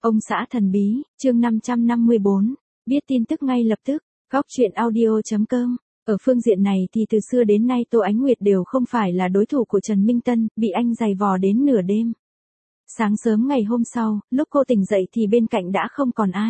Ông xã thần bí, chương 554, biết tin tức ngay lập tức, góc chuyện audio.com. Ở phương diện này thì từ xưa đến nay Tô Ánh Nguyệt đều không phải là đối thủ của Trần Minh Tân, bị anh giày vò đến nửa đêm. Sáng sớm ngày hôm sau, lúc cô tỉnh dậy thì bên cạnh đã không còn ai.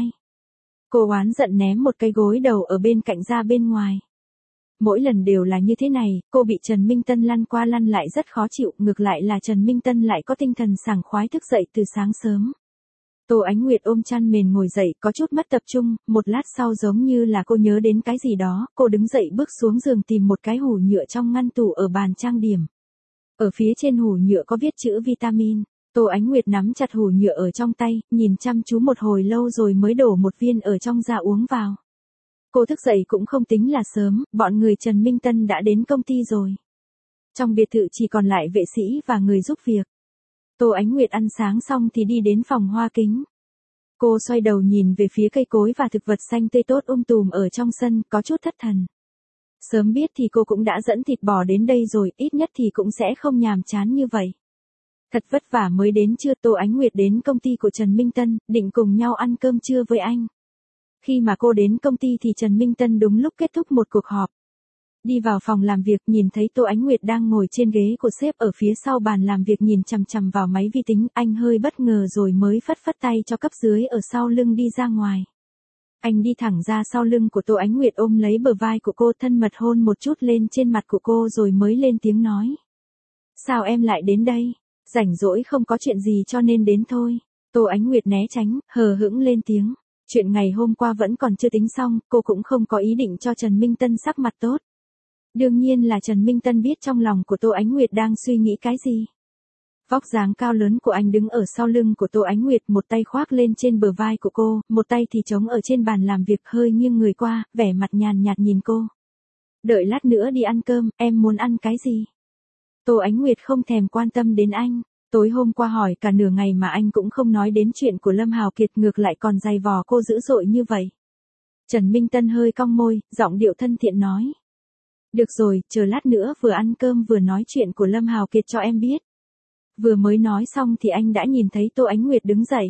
Cô oán giận ném một cái gối đầu ở bên cạnh ra bên ngoài. Mỗi lần đều là như thế này, cô bị Trần Minh Tân lăn qua lăn lại rất khó chịu, ngược lại là Trần Minh Tân lại có tinh thần sảng khoái thức dậy từ sáng sớm. Tô Ánh Nguyệt ôm chăn mền ngồi dậy có chút mất tập trung, một lát sau giống như là cô nhớ đến cái gì đó, cô đứng dậy bước xuống giường tìm một cái hũ nhựa trong ngăn tủ ở bàn trang điểm. Ở phía trên hũ nhựa có viết chữ vitamin, Tô Ánh Nguyệt nắm chặt hũ nhựa ở trong tay, nhìn chăm chú một hồi lâu rồi mới đổ một viên ở trong ra uống vào. Cô thức dậy cũng không tính là sớm, bọn người Trần Minh Tân đã đến công ty rồi. Trong biệt thự chỉ còn lại vệ sĩ và người giúp việc. Tô Ánh Nguyệt ăn sáng xong thì đi đến phòng hoa kính. Cô xoay đầu nhìn về phía cây cối và thực vật xanh tươi tốt tùm ở trong sân, có chút thất thần. Sớm biết thì cô cũng đã dẫn thịt bò đến đây rồi, ít nhất thì cũng sẽ không nhàm chán như vậy. Thật vất vả mới đến trưa, Tô Ánh Nguyệt đến công ty của Trần Minh Tân, định cùng nhau ăn cơm trưa với anh. Khi mà cô đến công ty thì Trần Minh Tân đúng lúc kết thúc một cuộc họp. Đi vào phòng làm việc nhìn thấy Tô Ánh Nguyệt đang ngồi trên ghế của sếp ở phía sau bàn làm việc nhìn chằm chằm vào máy vi tính, anh hơi bất ngờ rồi mới phất phất tay cho cấp dưới ở sau lưng đi ra ngoài. Anh đi thẳng ra sau lưng của Tô Ánh Nguyệt ôm lấy bờ vai của cô, thân mật hôn một chút lên trên mặt của cô rồi mới lên tiếng nói. Sao em lại đến đây? Rảnh rỗi không có chuyện gì cho nên đến thôi. Tô Ánh Nguyệt né tránh, hờ hững lên tiếng. Chuyện ngày hôm qua vẫn còn chưa tính xong, cô cũng không có ý định cho Trần Minh Tân sắc mặt tốt. Đương nhiên là Trần Minh Tân biết trong lòng của Tô Ánh Nguyệt đang suy nghĩ cái gì. Vóc dáng cao lớn của anh đứng ở sau lưng của Tô Ánh Nguyệt, một tay khoác lên trên bờ vai của cô, một tay thì chống ở trên bàn làm việc, hơi nghiêng người qua, vẻ mặt nhàn nhạt nhìn cô. Đợi lát nữa đi ăn cơm, em muốn ăn cái gì? Tô Ánh Nguyệt không thèm quan tâm đến anh. Tối hôm qua hỏi cả nửa ngày mà anh cũng không nói đến chuyện của Lâm Hào Kiệt, ngược lại còn giày vò cô dữ dội như vậy. Trần Minh Tân hơi cong môi, giọng điệu thân thiện nói. Được rồi, chờ lát nữa vừa ăn cơm vừa nói chuyện của Lâm Hào Kiệt cho em biết. Vừa mới nói xong thì anh đã nhìn thấy Tô Ánh Nguyệt đứng dậy.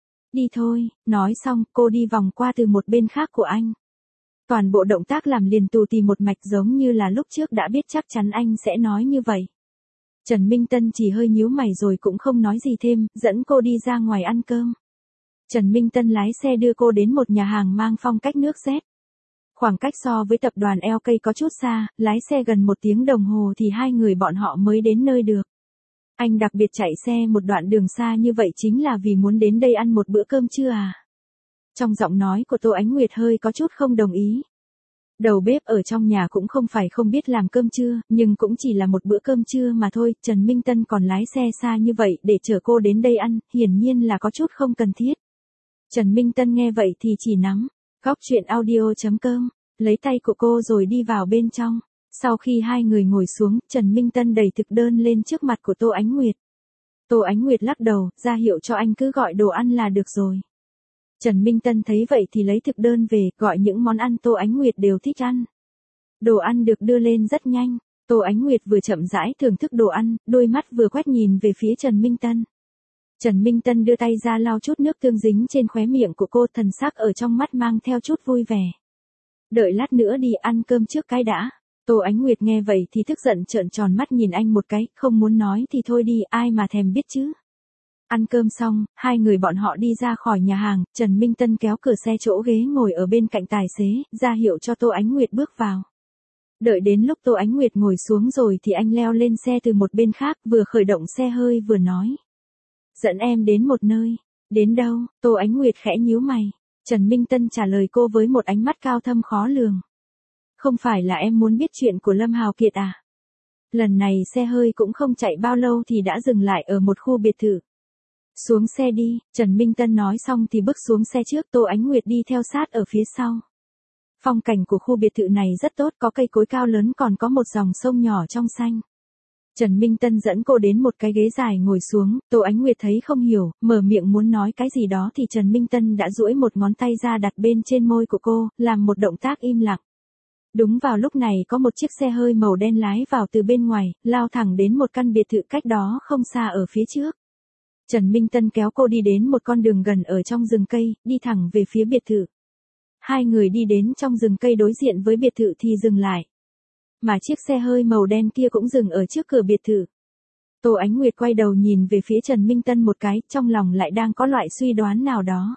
Đi thôi, nói xong cô đi vòng qua từ một bên khác của anh. Toàn bộ động tác làm liền tù tì một mạch giống như là lúc trước đã biết chắc chắn anh sẽ nói như vậy. Trần Minh Tân chỉ hơi nhíu mày rồi cũng không nói gì thêm, dẫn cô đi ra ngoài ăn cơm. Trần Minh Tân lái xe đưa cô đến một nhà hàng mang phong cách nước Z. Khoảng cách so với tập đoàn LK có chút xa, lái xe gần 1 tiếng đồng hồ thì hai người bọn họ mới đến nơi được. Anh đặc biệt chạy xe một đoạn đường xa như vậy chính là vì muốn đến đây ăn một bữa cơm trưa à? Trong giọng nói của Tô Ánh Nguyệt hơi có chút không đồng ý. Đầu bếp ở trong nhà cũng không phải không biết làm cơm trưa, nhưng cũng chỉ là một bữa cơm trưa mà thôi. Trần Minh Tân còn lái xe xa như vậy để chở cô đến đây ăn, hiển nhiên là có chút không cần thiết. Trần Minh Tân nghe vậy thì chỉ nắm góc chuyện audio.com, lấy tay của cô rồi đi vào bên trong. Sau khi hai người ngồi xuống, Trần Minh Tân đẩy thực đơn lên trước mặt của Tô Ánh Nguyệt. Tô Ánh Nguyệt lắc đầu, ra hiệu cho anh cứ gọi đồ ăn là được rồi. Trần Minh Tân thấy vậy thì lấy thực đơn về, gọi những món ăn Tô Ánh Nguyệt đều thích ăn. Đồ ăn được đưa lên rất nhanh, Tô Ánh Nguyệt vừa chậm rãi thưởng thức đồ ăn, đôi mắt vừa quét nhìn về phía Trần Minh Tân. Trần Minh Tân đưa tay ra lau chút nước tương dính trên khóe miệng của cô, thần sắc ở trong mắt mang theo chút vui vẻ. Đợi lát nữa đi ăn cơm trước cái đã. Tô Ánh Nguyệt nghe vậy thì tức giận trợn tròn mắt nhìn anh một cái, không muốn nói thì thôi đi, ai mà thèm biết chứ. Ăn cơm xong, hai người bọn họ đi ra khỏi nhà hàng, Trần Minh Tân kéo cửa xe chỗ ghế ngồi ở bên cạnh tài xế, ra hiệu cho Tô Ánh Nguyệt bước vào. Đợi đến lúc Tô Ánh Nguyệt ngồi xuống rồi thì anh leo lên xe từ một bên khác, vừa khởi động xe hơi vừa nói. Dẫn em đến một nơi. Đến đâu? Tô Ánh Nguyệt khẽ nhíu mày. Trần Minh Tân trả lời cô với một ánh mắt cao thâm khó lường. Không phải là em muốn biết chuyện của Lâm Hào Kiệt à? Lần này xe hơi cũng không chạy bao lâu thì đã dừng lại ở một khu biệt thự. Xuống xe đi, Trần Minh Tân nói xong thì bước xuống xe trước, Tô Ánh Nguyệt đi theo sát ở phía sau. Phong cảnh của khu biệt thự này rất tốt, có cây cối cao lớn còn có một dòng sông nhỏ trong xanh. Trần Minh Tân dẫn cô đến một cái ghế dài ngồi xuống, Tô Ánh Nguyệt thấy không hiểu, mở miệng muốn nói cái gì đó thì Trần Minh Tân đã duỗi một ngón tay ra đặt bên trên môi của cô, làm một động tác im lặng. Đúng vào lúc này có một chiếc xe hơi màu đen lái vào từ bên ngoài, lao thẳng đến một căn biệt thự cách đó không xa ở phía trước. Trần Minh Tân kéo cô đi đến một con đường gần ở trong rừng cây, đi thẳng về phía biệt thự. Hai người đi đến trong rừng cây đối diện với biệt thự thì dừng lại. Mà chiếc xe hơi màu đen kia cũng dừng ở trước cửa biệt thự. Tô Ánh Nguyệt quay đầu nhìn về phía Trần Minh Tân một cái, trong lòng lại đang có loại suy đoán nào đó.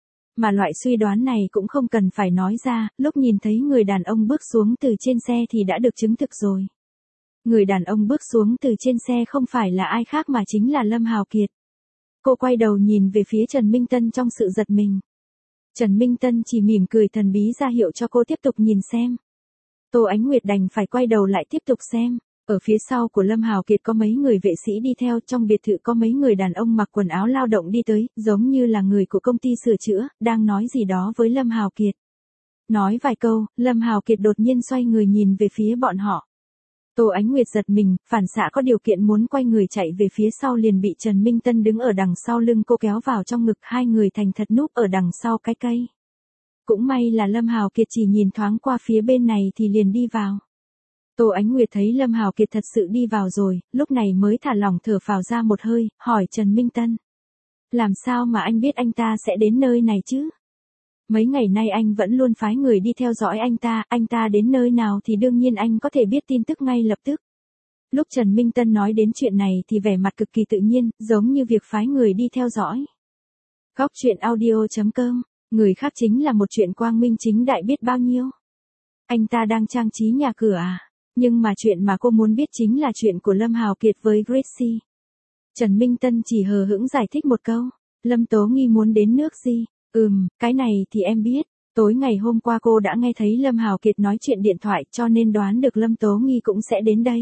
Mà loại suy đoán này cũng không cần phải nói ra, lúc nhìn thấy người đàn ông bước xuống từ trên xe thì đã được chứng thực rồi. Người đàn ông bước xuống từ trên xe không phải là ai khác mà chính là Lâm Hào Kiệt. Cô quay đầu nhìn về phía Trần Minh Tân trong sự giật mình. Trần Minh Tân chỉ mỉm cười thần bí ra hiệu cho cô tiếp tục nhìn xem. Tô Ánh Nguyệt đành phải quay đầu lại tiếp tục xem. Ở phía sau của Lâm Hào Kiệt có mấy người vệ sĩ đi theo, trong biệt thự có mấy người đàn ông mặc quần áo lao động đi tới, giống như là người của công ty sửa chữa, đang nói gì đó với Lâm Hào Kiệt. Nói vài câu, Lâm Hào Kiệt đột nhiên xoay người nhìn về phía bọn họ. Tô Ánh Nguyệt giật mình, phản xạ có điều kiện muốn quay người chạy về phía sau liền bị Trần Minh Tân đứng ở đằng sau lưng cô kéo vào trong ngực, hai người thành thật núp ở đằng sau cái cây. Cũng may là Lâm Hào Kiệt chỉ nhìn thoáng qua phía bên này thì liền đi vào. Tô Ánh Nguyệt thấy Lâm Hào Kiệt thật sự đi vào rồi, lúc này mới thả lỏng thở phào ra một hơi, hỏi Trần Minh Tân. Làm sao mà anh biết anh ta sẽ đến nơi này chứ? Mấy ngày nay anh vẫn luôn phái người đi theo dõi anh ta đến nơi nào thì đương nhiên anh có thể biết tin tức ngay lập tức. Lúc Trần Minh Tân nói đến chuyện này thì vẻ mặt cực kỳ tự nhiên, giống như việc phái người đi theo dõi. Góc truyện audio.com, người khác chính là một chuyện quang minh chính đại biết bao nhiêu. Anh ta đang trang trí nhà cửa à? Nhưng mà chuyện mà cô muốn biết chính là chuyện của Lâm Hào Kiệt với Gracie. Trần Minh Tân chỉ hờ hững giải thích một câu. Lâm Tố Nghi muốn đến nước gì? Cái này thì em biết. Tối ngày hôm qua cô đã nghe thấy Lâm Hào Kiệt nói chuyện điện thoại cho nên đoán được Lâm Tố Nghi cũng sẽ đến đây.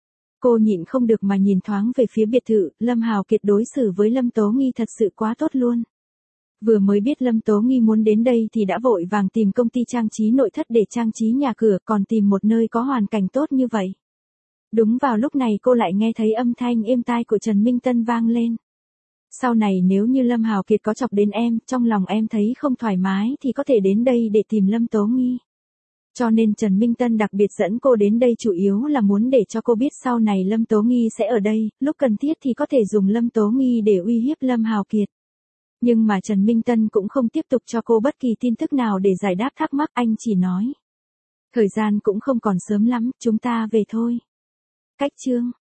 Cô nhịn không được mà nhìn thoáng về phía biệt thự, Lâm Hào Kiệt đối xử với Lâm Tố Nghi thật sự quá tốt luôn. Vừa mới biết Lâm Tố Nghi muốn đến đây thì đã vội vàng tìm công ty trang trí nội thất để trang trí nhà cửa, còn tìm một nơi có hoàn cảnh tốt như vậy. Đúng vào lúc này cô lại nghe thấy âm thanh êm tai của Trần Minh Tân vang lên. Sau này nếu như Lâm Hào Kiệt có chọc đến em, trong lòng em thấy không thoải mái thì có thể đến đây để tìm Lâm Tố Nghi. Cho nên Trần Minh Tân đặc biệt dẫn cô đến đây chủ yếu là muốn để cho cô biết sau này Lâm Tố Nghi sẽ ở đây, lúc cần thiết thì có thể dùng Lâm Tố Nghi để uy hiếp Lâm Hào Kiệt. Nhưng mà Trần Minh Tân cũng không tiếp tục cho cô bất kỳ tin tức nào để giải đáp thắc mắc, anh chỉ nói. Thời gian cũng không còn sớm lắm, chúng ta về thôi. Cách chương